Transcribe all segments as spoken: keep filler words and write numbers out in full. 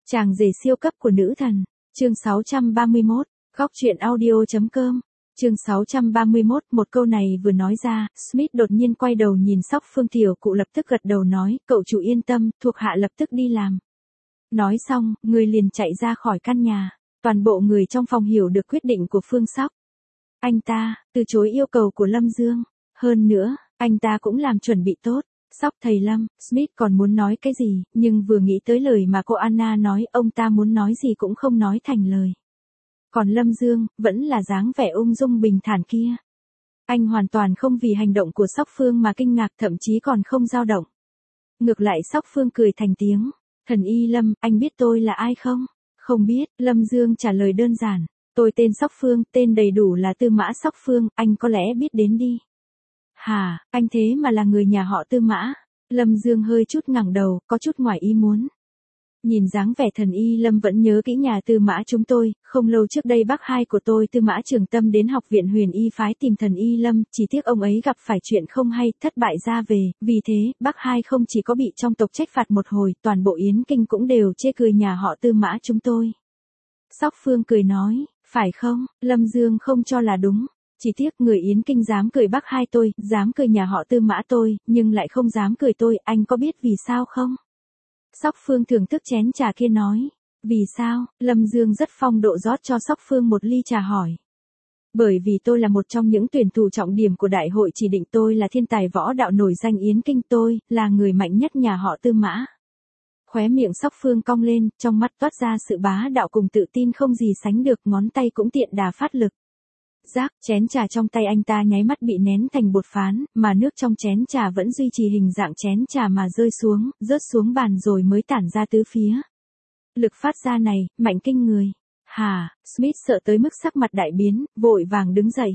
Chàng rể siêu cấp của nữ thần. Chương sáu trăm ba mươi mốt. Góc truyện audio.com. Chương sáu trăm ba mươi mốt. Một câu này vừa nói ra, Smith đột nhiên quay đầu nhìn Sóc Phương tiểu cụ lập tức gật đầu nói, cậu chủ yên tâm, thuộc hạ lập tức đi làm. Nói xong, người liền chạy ra khỏi căn nhà. Toàn bộ người trong phòng hiểu được quyết định của Phương Sóc. Anh ta, từ chối yêu cầu của Lâm Dương. Hơn nữa, anh ta cũng làm chuẩn bị tốt. Sóc thầy Lâm, Smith còn muốn nói cái gì, nhưng vừa nghĩ tới lời mà cô Anna nói, ông ta muốn nói gì cũng không nói thành lời. Còn Lâm Dương, vẫn là dáng vẻ ung dung bình thản kia. Anh hoàn toàn không vì hành động của Sóc Phương mà kinh ngạc, thậm chí còn không dao động. Ngược lại Sóc Phương cười thành tiếng, thần y Lâm, anh biết tôi là ai không? Không biết, Lâm Dương trả lời đơn giản, tôi tên Sóc Phương, tên đầy đủ là Tư Mã Sóc Phương, anh có lẽ biết đến đi. Hả, anh thế mà là người nhà họ Tư Mã? Lâm Dương hơi chút ngẩng đầu, có chút ngoài ý muốn. Nhìn dáng vẻ thần y Lâm vẫn nhớ kỹ nhà Tư Mã chúng tôi, không lâu trước đây bác hai của tôi Tư Mã Trường Tâm đến học viện Huyền Y phái tìm thần y Lâm, chỉ tiếc ông ấy gặp phải chuyện không hay, thất bại ra về, vì thế, bác hai không chỉ có bị trong tộc trách phạt một hồi, toàn bộ Yến Kinh cũng đều chê cười nhà họ Tư Mã chúng tôi. Sóc Phương cười nói, phải không? Lâm Dương không cho là đúng. Chỉ tiếc người Yến Kinh dám cười bác hai tôi, dám cười nhà họ Tư Mã tôi, nhưng lại không dám cười tôi, anh có biết vì sao không? Sóc Phương thưởng thức chén trà kia nói. Vì sao? Lâm Dương rất phong độ rót cho Sóc Phương một ly trà hỏi. Bởi vì tôi là một trong những tuyển thủ trọng điểm của đại hội chỉ định, tôi là thiên tài võ đạo nổi danh Yến Kinh, tôi là người mạnh nhất nhà họ Tư Mã. Khóe miệng Sóc Phương cong lên, trong mắt toát ra sự bá đạo cùng tự tin không gì sánh được, ngón tay cũng tiện đà phát lực. Rác, chén trà trong tay anh ta nháy mắt bị nén thành bột phán, mà nước trong chén trà vẫn duy trì hình dạng chén trà mà rơi xuống, rớt xuống bàn rồi mới tản ra tứ phía. Lực phát ra này, mạnh kinh người. Hà, Smith sợ tới mức sắc mặt đại biến, vội vàng đứng dậy.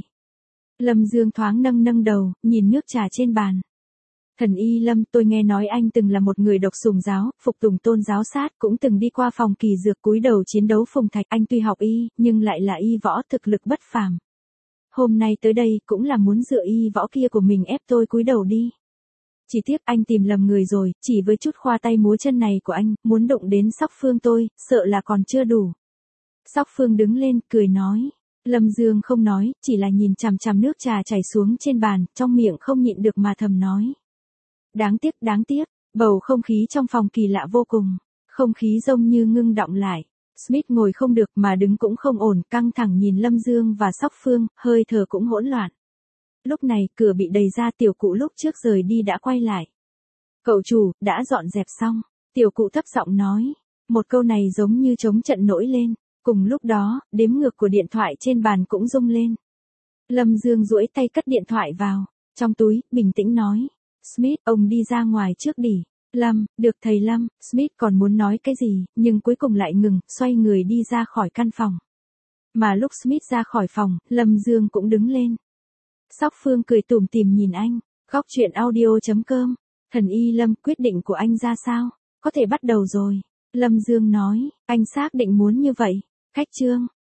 Lâm Dương thoáng nâng nâng đầu, nhìn nước trà trên bàn. Thần y Lâm, tôi nghe nói anh từng là một người độc sùng giáo, phục tùng tôn giáo sát, cũng từng đi qua phòng kỳ dược cúi đầu chiến đấu phùng thạch, anh tuy học y, nhưng lại là y võ thực lực bất phàm. Hôm nay tới đây cũng là muốn dựa y võ kia của mình ép tôi cúi đầu đi. Chỉ tiếc anh tìm lầm người rồi, chỉ với chút khoa tay múa chân này của anh, muốn đụng đến Sóc Phương tôi, sợ là còn chưa đủ. Sóc Phương đứng lên, cười nói. Lâm Dương không nói, chỉ là nhìn chằm chằm nước trà chảy xuống trên bàn, trong miệng không nhịn được mà thầm nói. Đáng tiếc, đáng tiếc, bầu không khí trong phòng kỳ lạ vô cùng, không khí giống như ngưng đọng lại. Smith ngồi không được mà đứng cũng không ổn, căng thẳng nhìn Lâm Dương và Sóc Phương, hơi thở cũng hỗn loạn. Lúc này, cửa bị đẩy ra, tiểu cụ lúc trước rời đi đã quay lại. Cậu chủ, đã dọn dẹp xong. Tiểu cụ thấp giọng nói. Một câu này giống như trống trận nổi lên. Cùng lúc đó, đếm ngược của điện thoại trên bàn cũng rung lên. Lâm Dương duỗi tay cất điện thoại vào. Trong túi, bình tĩnh nói. Smith, ông đi ra ngoài trước đi. Lâm, được thầy Lâm, Smith còn muốn nói cái gì, nhưng cuối cùng lại ngừng, xoay người đi ra khỏi căn phòng. Mà lúc Smith ra khỏi phòng, Lâm Dương cũng đứng lên. Sóc Phương cười tủm tỉm nhìn anh, góc truyện audio.com. Thần y Lâm, quyết định của anh ra sao? Có thể bắt đầu rồi. Lâm Dương nói, anh xác định muốn như vậy. Khách trương,